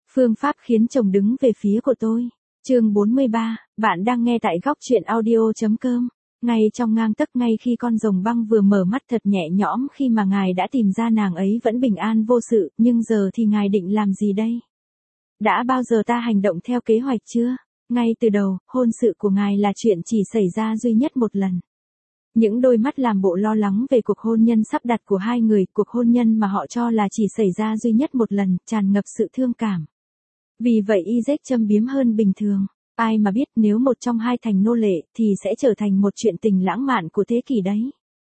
Phương pháp khiến chồng đứng về phía của tôi. Chương 43, bạn đang nghe tại góc truyện audio.com. Ngay trong ngang tấc, ngay khi con rồng băng vừa mở mắt thật nhẹ nhõm khi mà ngài đã tìm ra nàng ấy vẫn bình an vô sự, nhưng giờ thì ngài định làm gì đây? Đã bao giờ ta hành động theo kế hoạch chưa? Ngay từ đầu, hôn sự của ngài là chuyện chỉ xảy ra duy nhất một lần. Những đôi mắt làm bộ lo lắng về cuộc hôn nhân sắp đặt của hai người, cuộc hôn nhân mà họ cho là chỉ xảy ra duy nhất một lần, tràn ngập sự thương cảm. Vì vậy Isaac châm biếm hơn bình thường. Ai mà biết nếu một trong hai thành nô lệ thì sẽ trở thành một chuyện tình lãng mạn của thế kỷ đấy.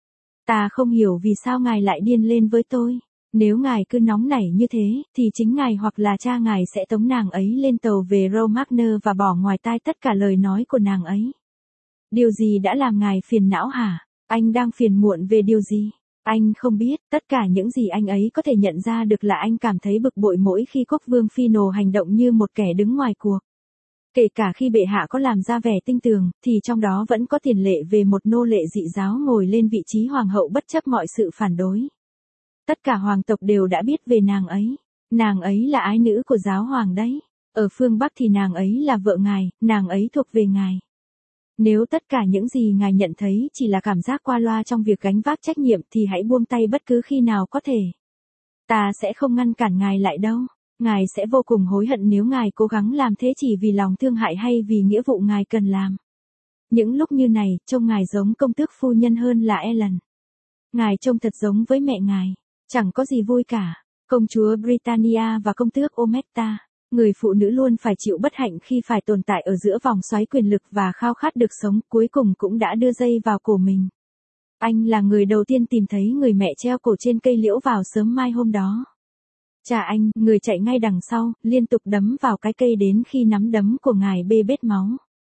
Ta không hiểu vì sao ngài lại điên lên với tôi. Nếu ngài cứ nóng nảy như thế, thì chính ngài hoặc là cha ngài sẽ tống nàng ấy lên tàu về Romagner và bỏ ngoài tai tất cả lời nói của nàng ấy. Điều gì đã làm ngài phiền não hả? Anh đang phiền muộn về điều gì? Anh không biết, tất cả những gì anh ấy có thể nhận ra được là anh cảm thấy bực bội mỗi khi quốc vương Phino hành động như một kẻ đứng ngoài cuộc. Kể cả khi bệ hạ có làm ra vẻ tinh tường, thì trong đó vẫn có tiền lệ về một nô lệ dị giáo ngồi lên vị trí hoàng hậu bất chấp mọi sự phản đối. Tất cả hoàng tộc đều đã biết về nàng ấy. Nàng ấy là ái nữ của giáo hoàng đấy. Ở phương Bắc thì nàng ấy là vợ ngài, nàng ấy thuộc về ngài. Nếu tất cả những gì ngài nhận thấy chỉ là cảm giác qua loa trong việc gánh vác trách nhiệm thì hãy buông tay bất cứ khi nào có thể. Ta sẽ không ngăn cản ngài lại đâu. Ngài sẽ vô cùng hối hận nếu ngài cố gắng làm thế chỉ vì lòng thương hại hay vì nghĩa vụ ngài cần làm. Những lúc như này, trông ngài giống công tước phu nhân hơn là Ellen. Ngài trông thật giống với mẹ ngài. Chẳng có gì vui cả. Công chúa Britannia và công tước Ometa. Người phụ nữ luôn phải chịu bất hạnh khi phải tồn tại ở giữa vòng xoáy quyền lực và khao khát được sống, cuối cùng cũng đã đưa dây vào cổ mình. Anh là người đầu tiên tìm thấy người mẹ treo cổ trên cây liễu vào sớm mai hôm đó. Cha anh, người chạy ngay đằng sau, liên tục đấm vào cái cây đến khi nắm đấm của ngài bê bết máu.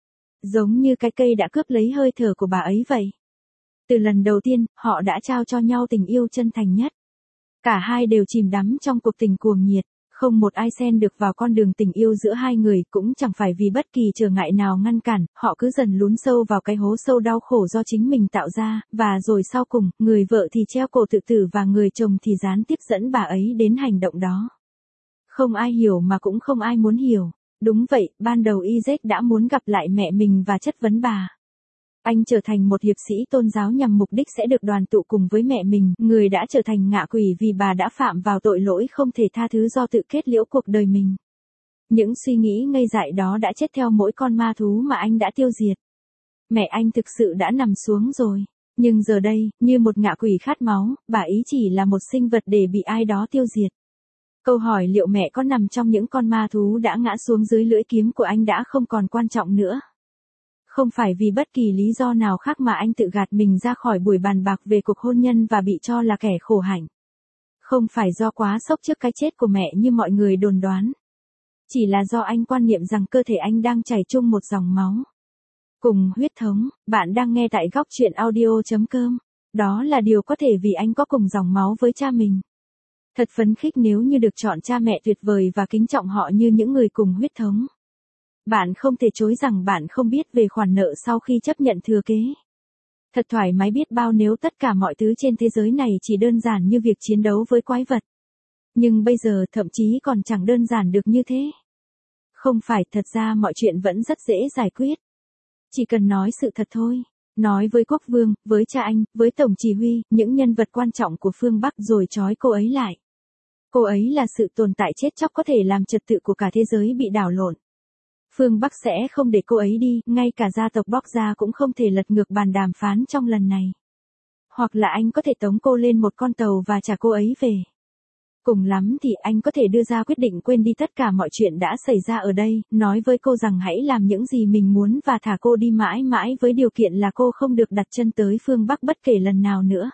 Giống như cái cây đã cướp lấy hơi thở của bà ấy vậy. Từ lần đầu tiên, họ đã trao cho nhau tình yêu chân thành nhất. Cả hai đều chìm đắm trong cuộc tình cuồng nhiệt. Không một ai xen được vào con đường tình yêu giữa hai người, cũng chẳng phải vì bất kỳ trở ngại nào ngăn cản, họ cứ dần lún sâu vào cái hố sâu đau khổ do chính mình tạo ra, và rồi sau cùng, người vợ thì treo cổ tự tử và người chồng thì gián tiếp dẫn bà ấy đến hành động đó. Không ai hiểu mà cũng không ai muốn hiểu. Đúng vậy, ban đầu Isaac đã muốn gặp lại mẹ mình và chất vấn bà. Anh trở thành một hiệp sĩ tôn giáo nhằm mục đích sẽ được đoàn tụ cùng với mẹ mình, người đã trở thành ngạ quỷ vì bà đã phạm vào tội lỗi không thể tha thứ do tự kết liễu cuộc đời mình. Những suy nghĩ ngây dại đó đã chết theo mỗi con ma thú mà anh đã tiêu diệt. Mẹ anh thực sự đã nằm xuống rồi. Nhưng giờ đây, như một ngạ quỷ khát máu, bà ấy chỉ là một sinh vật để bị ai đó tiêu diệt. Câu hỏi liệu mẹ có nằm trong những con ma thú đã ngã xuống dưới lưỡi kiếm của anh đã không còn quan trọng nữa. Không phải vì bất kỳ lý do nào khác mà anh tự gạt mình ra khỏi buổi bàn bạc về cuộc hôn nhân và bị cho là kẻ khổ hạnh. Không phải do quá sốc trước cái chết của mẹ như mọi người đồn đoán. Chỉ là do anh quan niệm rằng cơ thể anh đang chảy chung một dòng máu. Cùng huyết thống, bạn đang nghe tại góc truyện audio.com. Đó là điều có thể vì anh có cùng dòng máu với cha mình. Thật phấn khích nếu như được chọn cha mẹ tuyệt vời và kính trọng họ như những người cùng huyết thống. Bạn không thể chối rằng bạn không biết về khoản nợ sau khi chấp nhận thừa kế. Thật thoải mái biết bao nếu tất cả mọi thứ trên thế giới này chỉ đơn giản như việc chiến đấu với quái vật. Nhưng bây giờ thậm chí còn chẳng đơn giản được như thế. Không phải, thật ra mọi chuyện vẫn rất dễ giải quyết. Chỉ cần nói sự thật thôi. Nói với quốc vương, với cha anh, với tổng chỉ huy, những nhân vật quan trọng của phương Bắc rồi trói cô ấy lại. Cô ấy là sự tồn tại chết chóc có thể làm trật tự của cả thế giới bị đảo lộn. Phương Bắc sẽ không để cô ấy đi, ngay cả gia tộc Borgia cũng không thể lật ngược bàn đàm phán trong lần này. Hoặc là anh có thể tống cô lên một con tàu và trả cô ấy về. Cùng lắm thì anh có thể đưa ra quyết định quên đi tất cả mọi chuyện đã xảy ra ở đây, nói với cô rằng hãy làm những gì mình muốn và thả cô đi mãi mãi với điều kiện là cô không được đặt chân tới phương Bắc bất kể lần nào nữa.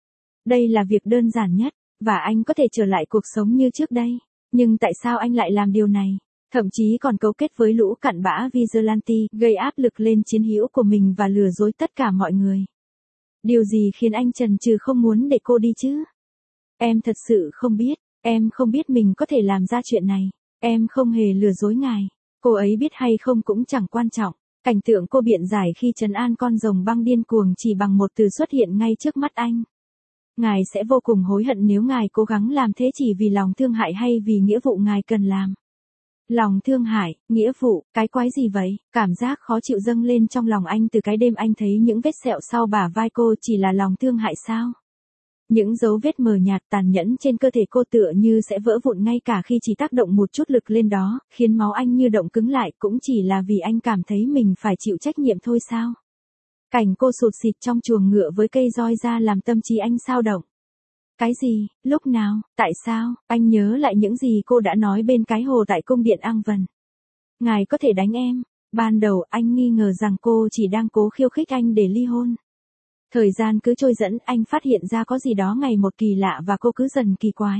Đây là việc đơn giản nhất, và anh có thể trở lại cuộc sống như trước đây. Nhưng tại sao anh lại làm điều này? Thậm chí còn cấu kết với lũ cặn bã Vigilante, gây áp lực lên chiến hữu của mình và lừa dối tất cả mọi người. Điều gì khiến anh chần chừ không muốn để cô đi chứ? Em thật sự không biết, em không biết mình có thể làm ra chuyện này. Em không hề lừa dối ngài. Cô ấy biết hay không cũng chẳng quan trọng. Cảnh tượng cô biện giải khi trấn an con rồng băng điên cuồng chỉ bằng một từ xuất hiện ngay trước mắt anh. Ngài sẽ vô cùng hối hận nếu ngài cố gắng làm thế chỉ vì lòng thương hại hay vì nghĩa vụ ngài cần làm. Lòng thương hại, nghĩa vụ, cái quái gì vậy? Cảm giác khó chịu dâng lên trong lòng anh từ cái đêm anh thấy những vết sẹo sau bả vai cô chỉ là lòng thương hại sao? Những dấu vết mờ nhạt tàn nhẫn trên cơ thể cô tựa như sẽ vỡ vụn ngay cả khi chỉ tác động một chút lực lên đó, khiến máu anh như động cứng lại cũng chỉ là vì anh cảm thấy mình phải chịu trách nhiệm thôi sao? Cảnh cô sụt sịt trong chuồng ngựa với cây roi ra làm tâm trí anh xao động. Cái gì, lúc nào, tại sao, anh nhớ lại những gì cô đã nói bên cái hồ tại cung điện Ang Vân. Ngài có thể đánh em. Ban đầu anh nghi ngờ rằng cô chỉ đang cố khiêu khích anh để ly hôn. Thời gian cứ trôi dẫn anh phát hiện ra có gì đó ngày một kỳ lạ và cô cứ dần kỳ quái.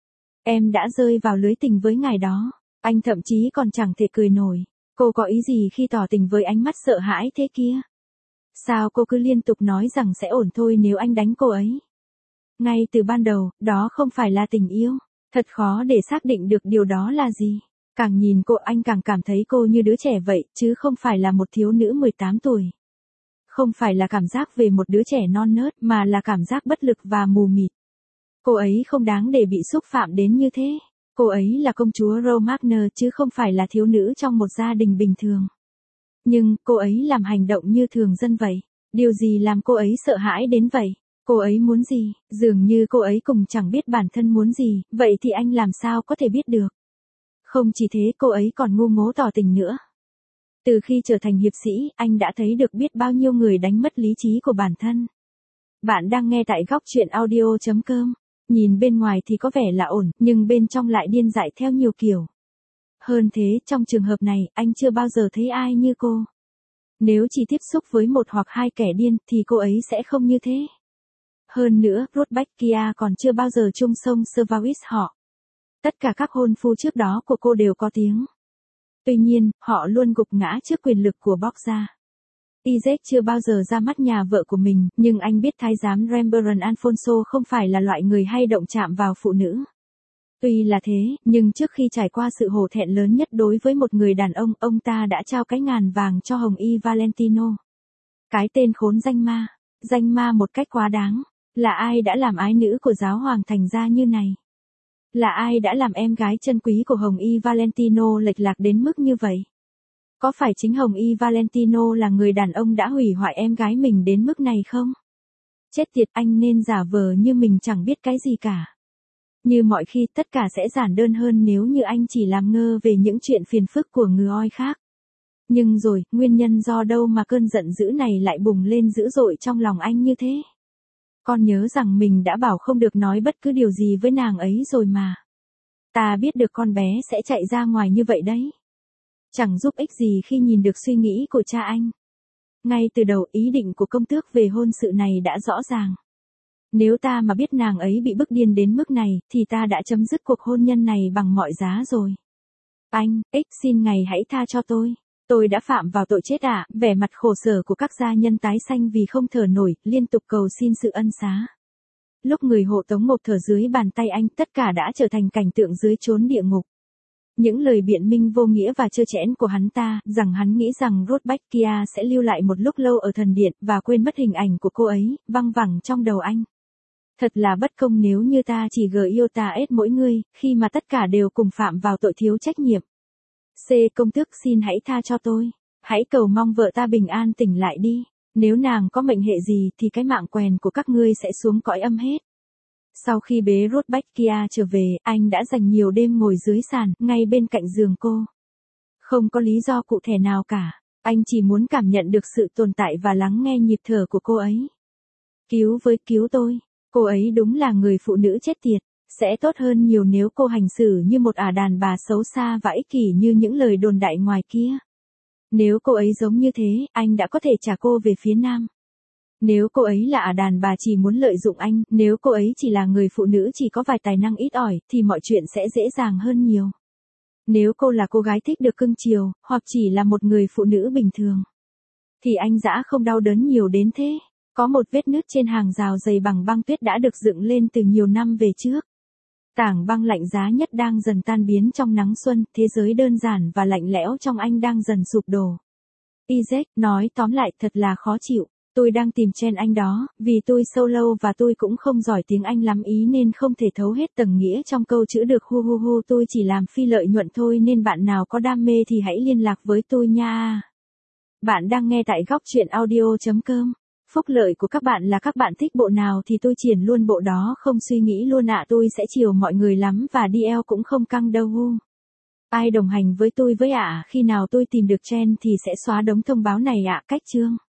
Em đã rơi vào lưới tình với ngài đó. Anh thậm chí còn chẳng thể cười nổi. Cô có ý gì khi tỏ tình với ánh mắt sợ hãi thế kia? Sao cô cứ liên tục nói rằng sẽ ổn thôi nếu anh đánh cô ấy? Ngay từ ban đầu, đó không phải là tình yêu. Thật khó để xác định được điều đó là gì. Càng nhìn cô anh càng cảm thấy cô như đứa trẻ vậy, chứ không phải là một thiếu nữ 18 tuổi. Không phải là cảm giác về một đứa trẻ non nớt, mà là cảm giác bất lực và mù mịt. Cô ấy không đáng để bị xúc phạm đến như thế. Cô ấy là công chúa Romagna chứ không phải là thiếu nữ trong một gia đình bình thường. Nhưng, cô ấy làm hành động như thường dân vậy. Điều gì làm cô ấy sợ hãi đến vậy? Cô ấy muốn gì? Dường như cô ấy cũng chẳng biết bản thân muốn gì, vậy thì anh làm sao có thể biết được? Không chỉ thế cô ấy còn ngu ngố tỏ tình nữa. Từ khi trở thành hiệp sĩ, anh đã thấy được biết bao nhiêu người đánh mất lý trí của bản thân. Bạn đang nghe tại góc truyện audio.com. Nhìn bên ngoài thì có vẻ là ổn, nhưng bên trong lại điên dại theo nhiều kiểu. Hơn thế, trong trường hợp này, anh chưa bao giờ thấy ai như cô. Nếu chỉ tiếp xúc với một hoặc hai kẻ điên, thì cô ấy sẽ không như thế. Hơn nữa, Rudbeckia còn chưa bao giờ chung sông Servaris họ. Tất cả các hôn phu trước đó của cô đều có tiếng. Tuy nhiên, họ luôn gục ngã trước quyền lực của Borgia. Izek chưa bao giờ ra mắt nhà vợ của mình, nhưng anh biết thái giám Rembrandt Alfonso không phải là loại người hay động chạm vào phụ nữ. Tuy là thế, nhưng trước khi trải qua sự hổ thẹn lớn nhất đối với một người đàn ông ta đã trao cái ngàn vàng cho Hồng Y Valentino. Cái tên khốn danh ma một cách quá đáng. Là ai đã làm ái nữ của giáo hoàng thành ra như này? Là ai đã làm em gái chân quý của Hồng Y Valentino lệch lạc đến mức như vậy? Có phải chính Hồng Y Valentino là người đàn ông đã hủy hoại em gái mình đến mức này không? Chết tiệt, anh nên giả vờ như mình chẳng biết cái gì cả. Như mọi khi, tất cả sẽ giản đơn hơn nếu như anh chỉ làm ngơ về những chuyện phiền phức của người oi khác. Nhưng rồi, nguyên nhân do đâu mà cơn giận dữ này lại bùng lên dữ dội trong lòng anh như thế? Con nhớ rằng mình đã bảo không được nói bất cứ điều gì với nàng ấy rồi mà. Ta biết được con bé sẽ chạy ra ngoài như vậy đấy. Chẳng giúp ích gì khi nhìn được suy nghĩ của cha anh. Ngay từ đầu ý định của công tước về hôn sự này đã rõ ràng. Nếu ta mà biết nàng ấy bị bức điên đến mức này, thì ta đã chấm dứt cuộc hôn nhân này bằng mọi giá rồi. Anh, xin ngài hãy tha cho tôi. Tôi đã phạm vào tội chết ạ. Vẻ mặt khổ sở của các gia nhân tái xanh vì không thở nổi, liên tục cầu xin sự ân xá. Lúc người hộ tống ngộp thở dưới bàn tay anh, tất cả đã trở thành cảnh tượng dưới chốn địa ngục. Những lời biện minh vô nghĩa và trơ trẽn của hắn ta, rằng hắn nghĩ rằng Rudbeckia sẽ lưu lại một lúc lâu ở thần điện và quên mất hình ảnh của cô ấy, văng vẳng trong đầu anh. Thật là bất công nếu như ta chỉ yêu ta hết mỗi người, khi mà tất cả đều cùng phạm vào tội thiếu trách nhiệm. Công tước xin hãy tha cho tôi. Hãy cầu mong vợ ta bình an tỉnh lại đi. Nếu nàng có mệnh hệ gì thì cái mạng quèn của các ngươi sẽ xuống cõi âm hết. Sau khi bế Rudbeckia trở về, anh đã dành nhiều đêm ngồi dưới sàn, ngay bên cạnh giường cô. Không có lý do cụ thể nào cả. Anh chỉ muốn cảm nhận được sự tồn tại và lắng nghe nhịp thở của cô ấy. Cứu tôi. Cô ấy đúng là người phụ nữ chết tiệt. Sẽ tốt hơn nhiều nếu cô hành xử như một đàn bà xấu xa và ích kỷ như những lời đồn đại ngoài kia. Nếu cô ấy giống như thế, anh đã có thể trả cô về phía nam. Nếu cô ấy là đàn bà chỉ muốn lợi dụng anh, nếu cô ấy chỉ là người phụ nữ chỉ có vài tài năng ít ỏi, thì mọi chuyện sẽ dễ dàng hơn nhiều. Nếu cô là cô gái thích được cưng chiều, hoặc chỉ là một người phụ nữ bình thường, thì anh dã không đau đớn nhiều đến thế. Có một vết nứt trên hàng rào dày bằng băng tuyết đã được dựng lên từ nhiều năm về trước. Tảng băng lạnh giá nhất đang dần tan biến trong nắng xuân, thế giới đơn giản và lạnh lẽo trong anh đang dần sụp đổ. Izek nói tóm lại thật là khó chịu. Tôi đang tìm trend anh đó, vì tôi solo và tôi cũng không giỏi tiếng Anh lắm ý nên không thể thấu hết tầng nghĩa trong câu chữ được hu hu hu, tôi chỉ làm phi lợi nhuận thôi nên bạn nào có đam mê thì hãy liên lạc với tôi nha. Bạn đang nghe tại góc truyện audio.com. Phúc lợi của các bạn là các bạn thích bộ nào thì tôi triển luôn bộ đó không suy nghĩ luôn ạ, tôi sẽ chiều mọi người lắm và đi eo cũng không căng đâu. Ai đồng hành với tôi với ạ, khi nào tôi tìm được trend thì sẽ xóa đống thông báo này ạ, cách chương.